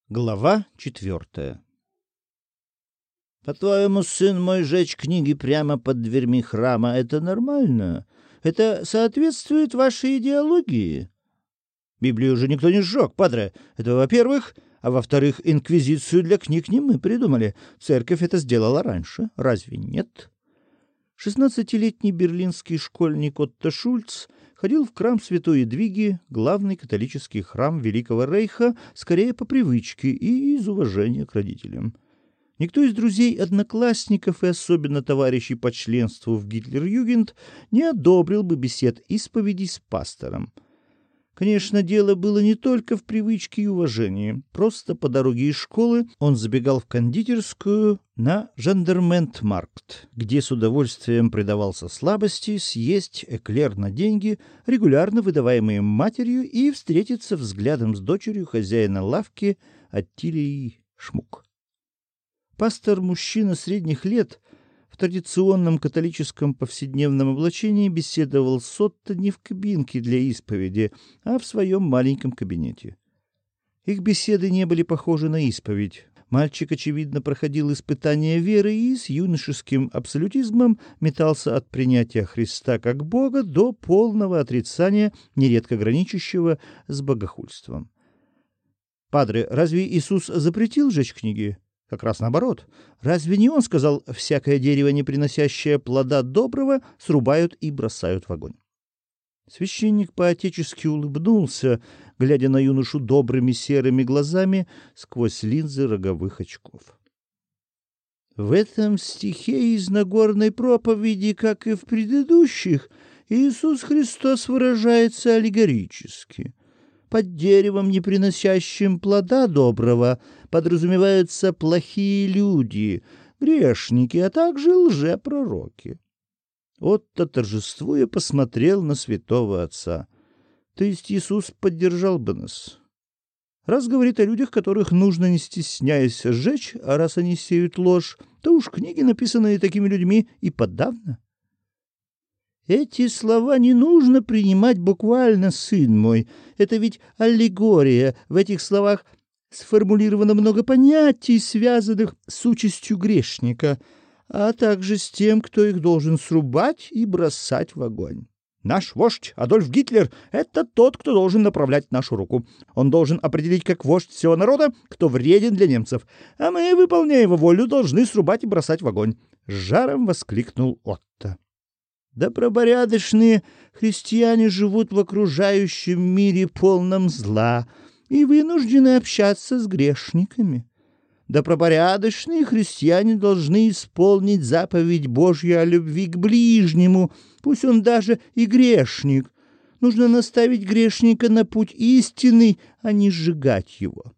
Глава 4. По-твоему, сын мой, жечь книги прямо под дверьми храма — это нормально? Это соответствует вашей идеологии? Библию уже никто не сжег, падре. Это во-первых. А во-вторых, инквизицию для книг не мы придумали. Церковь это сделала раньше. Разве нет? 16-летний берлинский школьник Отто Шульц ходил в храм Святой Едвиги, главный католический храм Великого Рейха, скорее по привычке и из уважения к родителям. Никто из друзей-одноклассников и особенно товарищей по членству в Гитлер-Югент не одобрил бы бесед исповедей с пастором. Конечно, дело было не только в привычке и уважении. Просто по дороге из школы он забегал в кондитерскую на Жандарментмаркт, где с удовольствием предавался слабости съесть эклер на деньги, регулярно выдаваемые матерью, и встретиться взглядом с дочерью хозяина лавки Аттилией Шмук. Пастор-мужчина средних лет в традиционном католическом повседневном облачении беседовал с Отто не в кабинке для исповеди, а в своем маленьком кабинете. Их беседы не были похожи на исповедь. Мальчик, очевидно, проходил испытание веры и с юношеским абсолютизмом метался от принятия Христа как Бога до полного отрицания, нередко граничащего с богохульством. «Падре, разве Иисус запретил жечь книги?» Как раз наоборот. Разве не он сказал: «Всякое дерево, не приносящее плода доброго, срубают и бросают в огонь»? Священник по-отечески улыбнулся, глядя на юношу добрыми серыми глазами сквозь линзы роговых очков. В этом стихе из Нагорной проповеди, как и в предыдущих, Иисус Христос выражается аллегорически. Под деревом, не приносящим плода доброго, подразумеваются плохие люди, грешники, а также лжепророки. Отто, торжествуя, посмотрел на святого отца. То есть Иисус поддержал бы нас. Раз говорит о людях, которых нужно, не стесняясь, сжечь, а раз они сеют ложь, то уж книги, написанные такими людьми, и подавно. Эти слова не нужно принимать буквально, сын мой. Это ведь аллегория. В этих словах сформулировано много понятий, связанных с участью грешника, а также с тем, кто их должен срубать и бросать в огонь. Наш вождь Адольф Гитлер — это тот, кто должен направлять нашу руку. Он должен определить как вождь всего народа, кто вреден для немцев, а мы, выполняя его волю, должны срубать и бросать в огонь. С жаром воскликнул Отто. Добропорядочные христиане живут в окружающем мире полном зла и вынуждены общаться с грешниками. Добропорядочные христиане должны исполнить заповедь Божью о любви к ближнему, пусть он даже и грешник. Нужно наставить грешника на путь истинный, а не сжигать его.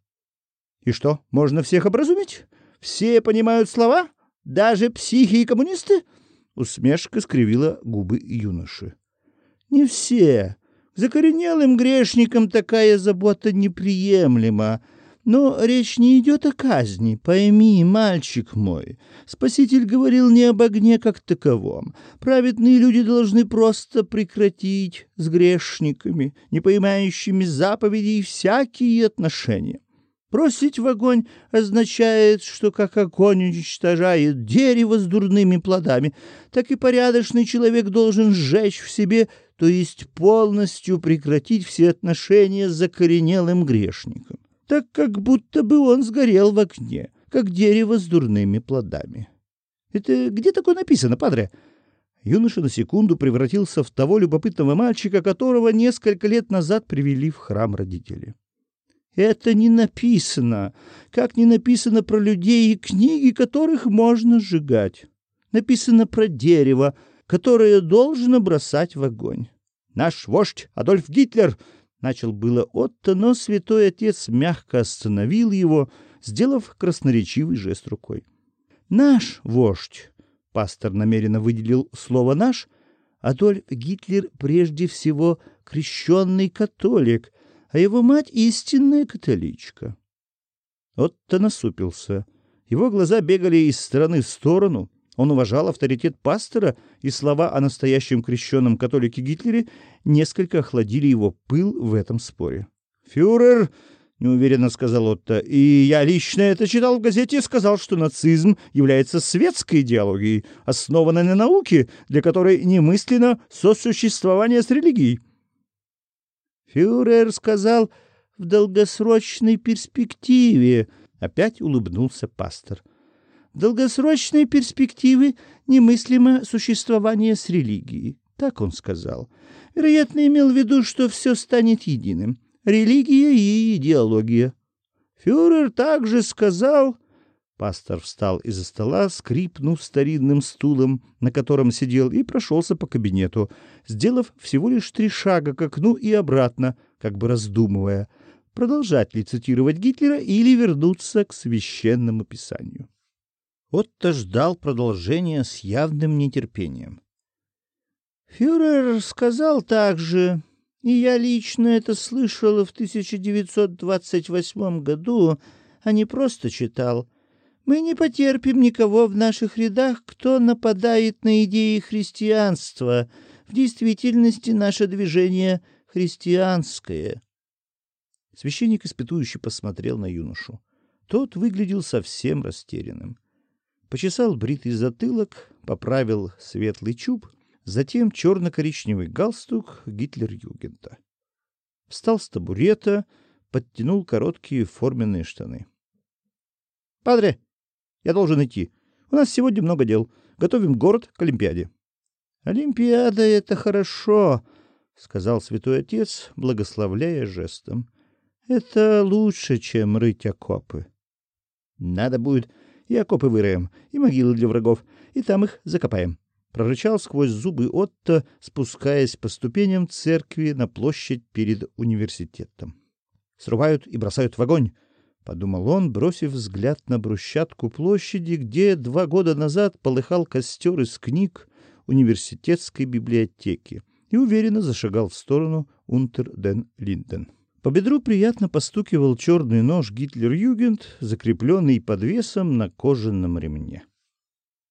И что, можно всех образумить? Все понимают слова? Даже психи и коммунисты? Усмешка скривила губы юноши. Не все. Закоренелым грешникам такая забота неприемлема. Но речь не идет о казни. Пойми, мальчик мой, Спаситель говорил не об огне как таковом. Праведные люди должны просто прекратить с грешниками, не понимающими заповедей, всякие отношения. Бросить в огонь означает, что как огонь уничтожает дерево с дурными плодами, так и порядочный человек должен сжечь в себе, то есть полностью прекратить все отношения с закоренелым грешником, так как будто бы он сгорел в огне, как дерево с дурными плодами. Это где такое написано, падре? Юноша на секунду превратился в того любопытного мальчика, которого несколько лет назад привели в храм родители. Это не написано, как не написано про людей и книги, которых можно сжигать. Написано про дерево, которое должно бросать в огонь. Наш вождь Адольф Гитлер, начал было Отто, но святой отец мягко остановил его, сделав красноречивый жест рукой. Наш вождь, пастор намеренно выделил слово «наш», Адольф Гитлер прежде всего крещенный католик, а его мать — истинная католичка. Отто насупился. Его глаза бегали из стороны в сторону. Он уважал авторитет пастора, и слова о настоящем крещенном католике Гитлере несколько охладили его пыл в этом споре. «Фюрер — неуверенно сказал Отто. «И я лично это читал в газете и сказал, что нацизм является светской идеологией, основанной на науке, для которой немысленно сосуществование с религией». «Фюрер сказал в долгосрочной перспективе», — опять улыбнулся пастор. «В долгосрочной перспективе немыслимо существование с религией». Так он сказал. Вероятно, имел в виду, что все станет единым. Религия и идеология. Фюрер также сказал... Пастор встал из-за стола, скрипнув старинным стулом, на котором сидел, и прошелся по кабинету, сделав всего лишь 3 шага к окну и обратно, как бы раздумывая, продолжать ли цитировать Гитлера или вернуться к священному писанию. Отто ждал продолжения с явным нетерпением. Фюрер сказал также, и я лично это слышал в 1928 году, а не просто читал, мы не потерпим никого в наших рядах, кто нападает на идеи христианства. В действительности наше движение христианское. Священник испытующе посмотрел на юношу. Тот выглядел совсем растерянным. Почесал бритый затылок, поправил светлый чуб, затем черно-коричневый галстук Гитлер-Югента. Встал с табурета, подтянул короткие форменные штаны. — Падре, я должен идти. У нас сегодня много дел. Готовим город к Олимпиаде. — Олимпиада — это хорошо, — сказал святой отец, благословляя жестом. — Это лучше, чем рыть окопы. — Надо будет, и окопы выроем, и могилы для врагов, и там их закопаем. — прорычал сквозь зубы Отто, спускаясь по ступеням церкви на площадь перед университетом. «Срубают и бросают в огонь», — подумал он, бросив взгляд на брусчатку площади, где 2 года назад полыхал костер из книг университетской библиотеки, и уверенно зашагал в сторону Унтер-ден-Линден. По бедру приятно постукивал черный нож Гитлер-Югент, закрепленный подвесом на кожаном ремне.